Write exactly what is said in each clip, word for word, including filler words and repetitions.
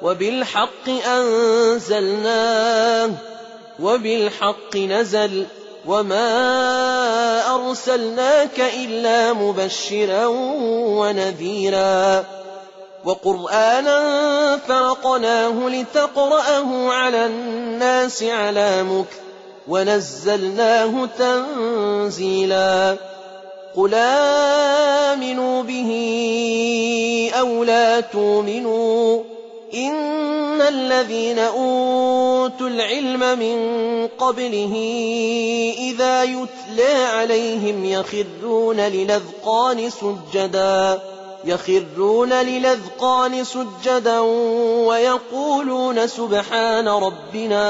وبالحق أنزلناه وبالحق نزل وما أرسلناك إلا مبشرا ونذيرا وقرآنا فرقناه لتقرأه على الناس على مكث ونزلناه تنزيلا قل آمنوا به أو لا تؤمنوا إن الذين أوتوا العلم من قبله إذا يتلى عليهم يخرون للأذقان سجدا يخرون للأذقان سجدا ويقولون سبحان ربنا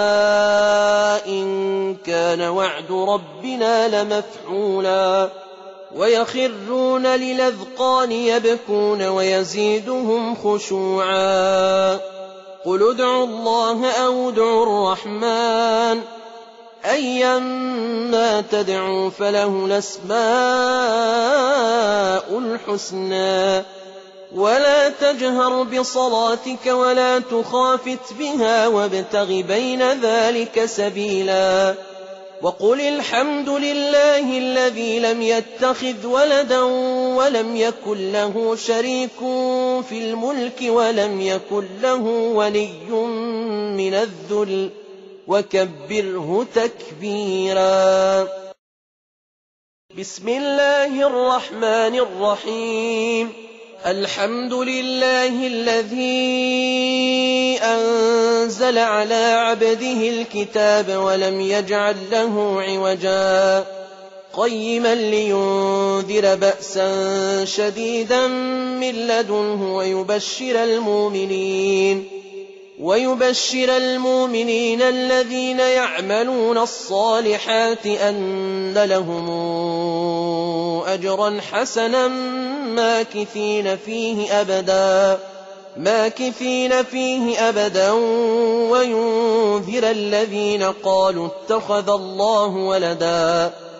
إن كان وعد ربنا لمفعولا ويخرون للأذقان يبكون ويزيدهم خشوعا قل ادعوا الله أو ادعوا الرحمن أيما تدعوا فله الأسماء الحسنى ولا تجهر بصلاتك ولا تخافت بها وابتغ بين ذلك سبيلا وقل الحمد لله الذي لم يتخذ ولدا ولم يكن له شريك في الملك ولم يكن له ولي من الذل وكبره تكبيرا بسم الله الرحمن الرحيم الحمد لله الذي أنزل على عبده الكتاب ولم يجعل له عوجا قيما لينذر بأسا شديدا من لدنه ويبشر المؤمنين ويبشر المؤمنين الذين يعملون الصالحات أن لهم أجرا حسنا ماكثين فيه أبدا ماكثين فيه أبدا وينذر الذين قالوا اتخذ الله ولدا